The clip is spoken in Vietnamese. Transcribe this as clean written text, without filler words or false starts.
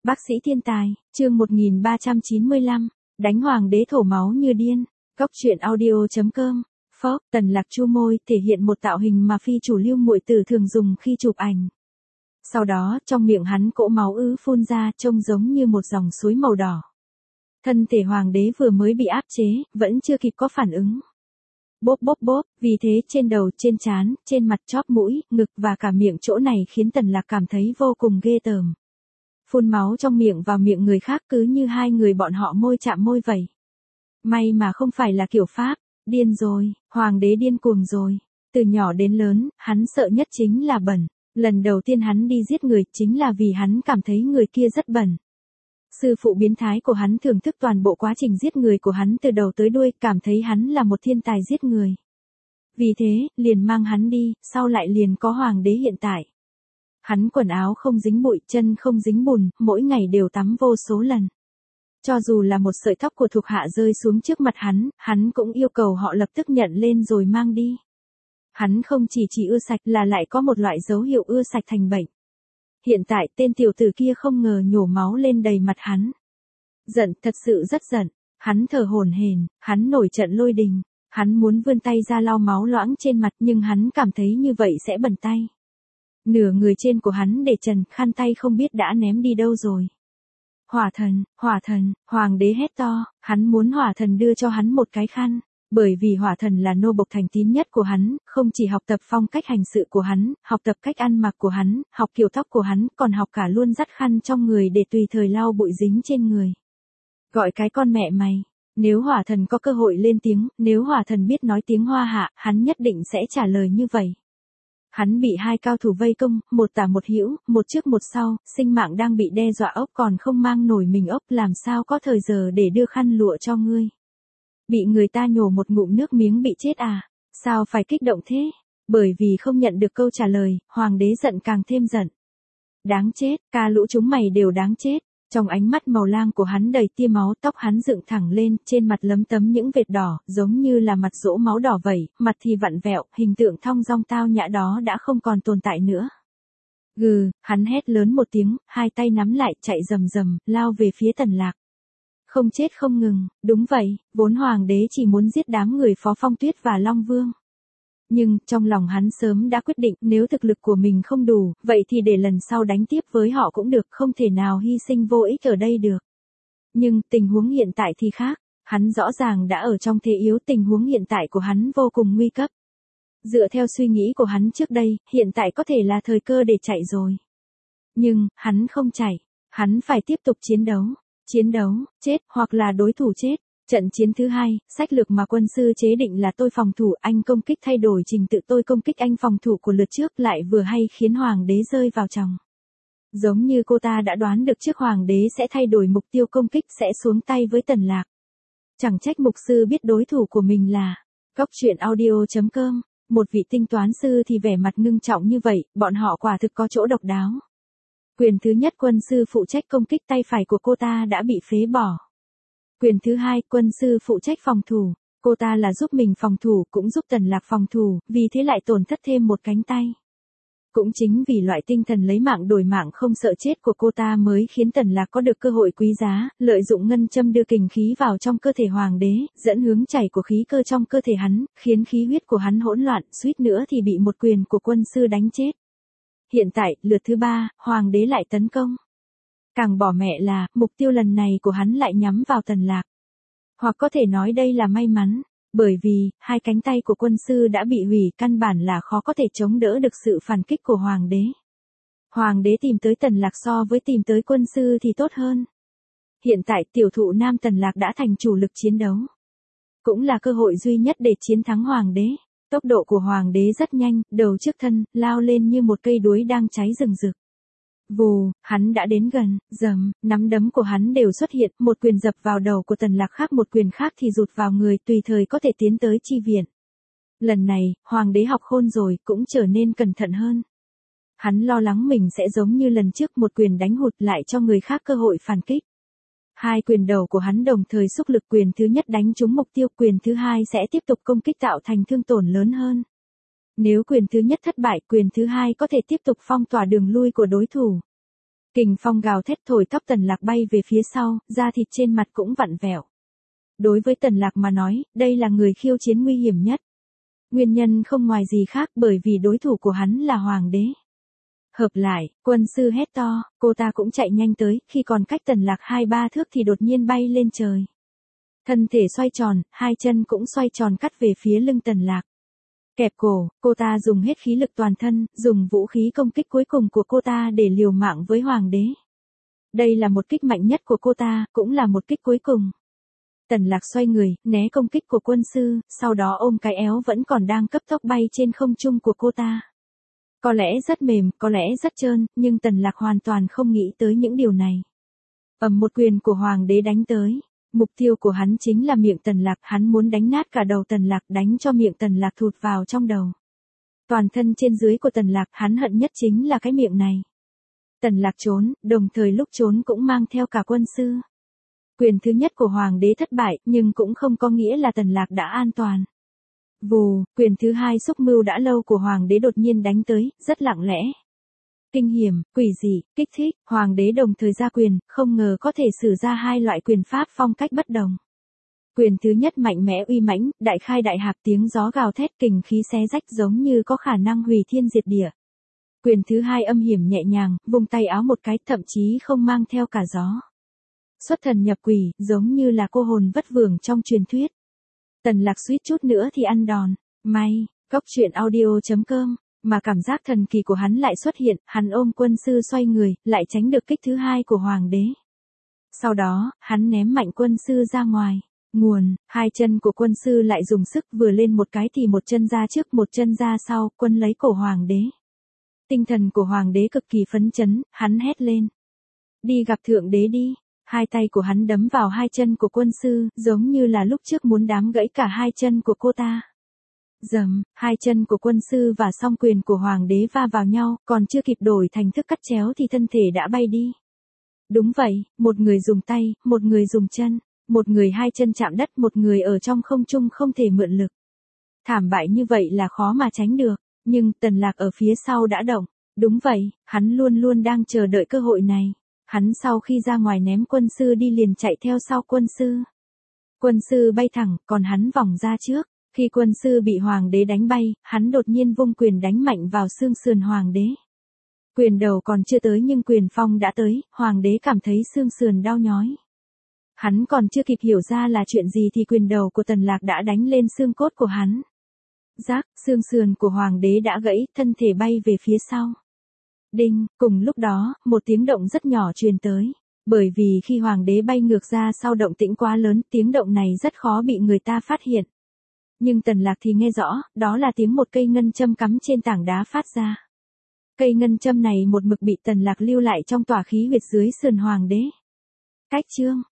Bác sĩ thiên tài, chương 1395, đánh hoàng đế thổ máu như điên. Cốc truyện audio.com. Phốc, Tần Lạc chu môi, thể hiện một tạo hình mà phi chủ lưu muội tử thường dùng khi chụp ảnh. Sau đó, trong miệng hắn cỗ máu ứ phun ra, trông giống như một dòng suối màu đỏ. Thân thể hoàng đế vừa mới bị áp chế, vẫn chưa kịp có phản ứng. Bốp bốp bốp, vì thế trên đầu, trên trán, trên mặt, chóp mũi, ngực và cả miệng chỗ này khiến Tần Lạc cảm thấy vô cùng ghê tởm. Phun máu trong miệng vào miệng người khác cứ như hai người bọn họ môi chạm môi vậy. May mà không phải là kiểu Pháp. Điên rồi, hoàng đế điên cuồng rồi. Từ nhỏ đến lớn, hắn sợ nhất chính là bẩn. Lần đầu tiên hắn đi giết người chính là vì hắn cảm thấy người kia rất bẩn. Sư phụ biến thái của hắn thưởng thức toàn bộ quá trình giết người của hắn từ đầu tới đuôi, cảm thấy hắn là một thiên tài giết người. Vì thế, liền mang hắn đi, sau lại liền có hoàng đế hiện tại. Hắn quần áo không dính bụi, chân không dính bùn, mỗi ngày đều tắm vô số lần. Cho dù là một sợi tóc của thuộc hạ rơi xuống trước mặt hắn cũng yêu cầu họ lập tức nhận lên rồi mang đi. Hắn không chỉ ưa sạch là lại có một loại dấu hiệu ưa sạch thành bệnh. Hiện tại tên tiểu tử kia không ngờ nhổ máu lên đầy mặt hắn. Giận, thật sự rất giận. Hắn thở hổn hển, hắn nổi trận lôi đình. Hắn muốn vươn tay ra lau máu loãng trên mặt nhưng hắn cảm thấy như vậy sẽ bẩn tay. Nửa người trên của hắn để trần, khăn tay không biết đã ném đi đâu rồi. Hỏa thần, hoàng đế hét to, hắn muốn hỏa thần đưa cho hắn một cái khăn, bởi vì hỏa thần là nô bộc thành tín nhất của hắn, không chỉ học tập phong cách hành sự của hắn, học tập cách ăn mặc của hắn, học kiểu tóc của hắn, còn học cả luôn dắt khăn trong người để tùy thời lau bụi dính trên người. Gọi cái con mẹ mày, nếu hỏa thần có cơ hội lên tiếng, nếu hỏa thần biết nói tiếng Hoa Hạ, hắn nhất định sẽ trả lời như vậy. Hắn bị hai cao thủ vây công, một tả một hữu, một trước một sau, sinh mạng đang bị đe dọa, ốc còn không mang nổi mình ốc, làm sao có thời giờ để đưa khăn lụa cho ngươi. Bị người ta nhổ một ngụm nước miếng bị chết à, sao phải kích động thế? Bởi vì không nhận được câu trả lời, hoàng đế giận càng thêm giận. Đáng chết, ca lũ chúng mày đều đáng chết. Trong ánh mắt màu lang của hắn đầy tia máu, tóc hắn dựng thẳng lên, trên mặt lấm tấm những vệt đỏ, giống như là mặt dỗ máu đỏ vậy, mặt thì vặn vẹo, hình tượng thong dong tao nhã đó đã không còn tồn tại nữa. Gừ, hắn hét lớn một tiếng, hai tay nắm lại, chạy rầm rầm, lao về phía Tần Lạc. Không chết không ngừng, đúng vậy, vốn hoàng đế chỉ muốn giết đám người Phó Phong Tuyết và Long Vương. Nhưng, trong lòng hắn sớm đã quyết định, nếu thực lực của mình không đủ, vậy thì để lần sau đánh tiếp với họ cũng được, không thể nào hy sinh vô ích ở đây được. Nhưng, tình huống hiện tại thì khác, hắn rõ ràng đã ở trong thế yếu, tình huống hiện tại của hắn vô cùng nguy cấp. Dựa theo suy nghĩ của hắn trước đây, hiện tại có thể là thời cơ để chạy rồi. Nhưng, hắn không chạy, hắn phải tiếp tục chiến đấu, chết, hoặc là đối thủ chết. Trận chiến thứ hai, sách lược mà quân sư chế định là tôi phòng thủ, anh công kích thay đổi trình tự tôi công kích anh phòng thủ của lượt trước lại vừa hay khiến hoàng đế rơi vào tròng. Giống như cô ta đã đoán được trước hoàng đế sẽ thay đổi mục tiêu công kích sẽ xuống tay với Tần Lạc. Chẳng trách mục sư biết đối thủ của mình là Cốc truyện audio.com, một vị tinh toán sư thì vẻ mặt ngưng trọng như vậy, bọn họ quả thực có chỗ độc đáo. Quyền thứ nhất quân sư phụ trách công kích tay phải của cô ta đã bị phế bỏ. Quyền thứ hai, quân sư phụ trách phòng thủ, cô ta là giúp mình phòng thủ cũng giúp Tần Lạc phòng thủ, vì thế lại tổn thất thêm một cánh tay. Cũng chính vì loại tinh thần lấy mạng đổi mạng không sợ chết của cô ta mới khiến Tần Lạc có được cơ hội quý giá, lợi dụng ngân châm đưa kình khí vào trong cơ thể hoàng đế, dẫn hướng chảy của khí cơ trong cơ thể hắn, khiến khí huyết của hắn hỗn loạn, suýt nữa thì bị một quyền của quân sư đánh chết. Hiện tại, lượt thứ ba, hoàng đế lại tấn công. Càng bỏ mẹ là, mục tiêu lần này của hắn lại nhắm vào Tần Lạc. Hoặc có thể nói đây là may mắn, bởi vì, hai cánh tay của quân sư đã bị hủy, căn bản là khó có thể chống đỡ được sự phản kích của hoàng đế. Hoàng đế tìm tới Tần Lạc so với tìm tới quân sư thì tốt hơn. Hiện tại tiểu thụ nam Tần Lạc đã thành chủ lực chiến đấu. Cũng là cơ hội duy nhất để chiến thắng hoàng đế. Tốc độ của hoàng đế rất nhanh, đầu trước thân, lao lên như một cây đuối đang cháy rừng rực. Vù, hắn đã đến gần, dầm, nắm đấm của hắn đều xuất hiện, một quyền dập vào đầu của Tần Lạc khác, một quyền khác thì rụt vào người, tùy thời có thể tiến tới chi viện. Lần này, hoàng đế học khôn rồi, cũng trở nên cẩn thận hơn. Hắn lo lắng mình sẽ giống như lần trước, một quyền đánh hụt lại cho người khác cơ hội phản kích. Hai quyền đầu của hắn đồng thời xúc lực, quyền thứ nhất đánh trúng mục tiêu, quyền thứ hai sẽ tiếp tục công kích tạo thành thương tổn lớn hơn. Nếu quyền thứ nhất thất bại, quyền thứ hai có thể tiếp tục phong tỏa đường lui của đối thủ. Kình phong gào thét thổi tóc Tần Lạc bay về phía sau, da thịt trên mặt cũng vặn vẹo. Đối với Tần Lạc mà nói, đây là người khiêu chiến nguy hiểm nhất. Nguyên nhân không ngoài gì khác bởi vì đối thủ của hắn là hoàng đế. Hợp lại, quân sư hét to, cô ta cũng chạy nhanh tới, khi còn cách Tần Lạc 2-3 thước thì đột nhiên bay lên trời. Thân thể xoay tròn, hai chân cũng xoay tròn cắt về phía lưng Tần Lạc. Kẹp cổ, cô ta dùng hết khí lực toàn thân, dùng vũ khí công kích cuối cùng của cô ta để liều mạng với hoàng đế. Đây là một kích mạnh nhất của cô ta, cũng là một kích cuối cùng. Tần Lạc xoay người, né công kích của quân sư, sau đó ôm cái éo vẫn còn đang cấp tốc bay trên không trung của cô ta. Có lẽ rất mềm, có lẽ rất trơn, nhưng Tần Lạc hoàn toàn không nghĩ tới những điều này. Một quyền của hoàng đế đánh tới. Mục tiêu của hắn chính là miệng Tần Lạc, hắn muốn đánh nát cả đầu Tần Lạc, đánh cho miệng Tần Lạc thụt vào trong đầu. Toàn thân trên dưới của Tần Lạc, hắn hận nhất chính là cái miệng này. Tần Lạc trốn, đồng thời lúc trốn cũng mang theo cả quân sư. Quyền thứ nhất của hoàng đế thất bại, nhưng cũng không có nghĩa là Tần Lạc đã an toàn. Vù, quyền thứ hai xúc mưu đã lâu của hoàng đế đột nhiên đánh tới, rất lặng lẽ. Kinh hiểm, quỷ dị, kích thích, hoàng đế đồng thời ra quyền, không ngờ có thể sử ra hai loại quyền pháp phong cách bất đồng. Quyền thứ nhất mạnh mẽ uy mãnh, đại khai đại hạp, tiếng gió gào thét, kình khí xé rách giống như có khả năng hủy thiên diệt địa. Quyền thứ hai âm hiểm nhẹ nhàng, vung tay áo một cái, thậm chí không mang theo cả gió. Xuất thần nhập quỷ, giống như là cô hồn vất vưởng trong truyền thuyết. Tần Lạc suýt chút nữa thì ăn đòn. May, Cốc Truyện Audio.com. Mà cảm giác thần kỳ của hắn lại xuất hiện, hắn ôm quân sư xoay người, lại tránh được kích thứ hai của hoàng đế. Sau đó, hắn ném mạnh quân sư ra ngoài. Nguồn, hai chân của quân sư lại dùng sức, vừa lên một cái thì một chân ra trước một chân ra sau, quân lấy cổ hoàng đế. Tinh thần của hoàng đế cực kỳ phấn chấn, hắn hét lên. Đi gặp thượng đế đi. Hai tay của hắn đấm vào hai chân của quân sư, giống như là lúc trước muốn đám gãy cả hai chân của cô ta. Dầm, hai chân của quân sư và song quyền của hoàng đế va vào nhau, còn chưa kịp đổi thành thức cắt chéo thì thân thể đã bay đi. Đúng vậy, một người dùng tay, một người dùng chân, một người hai chân chạm đất, một người ở trong không trung không thể mượn lực. Thảm bại như vậy là khó mà tránh được, nhưng Tần Lạc ở phía sau đã động. Đúng vậy, hắn luôn luôn đang chờ đợi cơ hội này. Hắn sau khi ra ngoài ném quân sư đi liền chạy theo sau quân sư. Quân sư bay thẳng, còn hắn vòng ra trước. Khi quân sư bị hoàng đế đánh bay, hắn đột nhiên vung quyền đánh mạnh vào xương sườn hoàng đế. Quyền đầu còn chưa tới nhưng quyền phong đã tới, hoàng đế cảm thấy xương sườn đau nhói. Hắn còn chưa kịp hiểu ra là chuyện gì thì quyền đầu của Tần Lạc đã đánh lên xương cốt của hắn. Rác, xương sườn của hoàng đế đã gãy, thân thể bay về phía sau. Đinh, cùng lúc đó, một tiếng động rất nhỏ truyền tới. Bởi vì khi hoàng đế bay ngược ra sau động tĩnh quá lớn, tiếng động này rất khó bị người ta phát hiện. Nhưng Tần Lạc thì nghe rõ, đó là tiếng một cây ngân châm cắm trên tảng đá phát ra. Cây ngân châm này một mực bị Tần Lạc lưu lại trong tỏa khí huyệt dưới sườn hoàng đế. Cách chương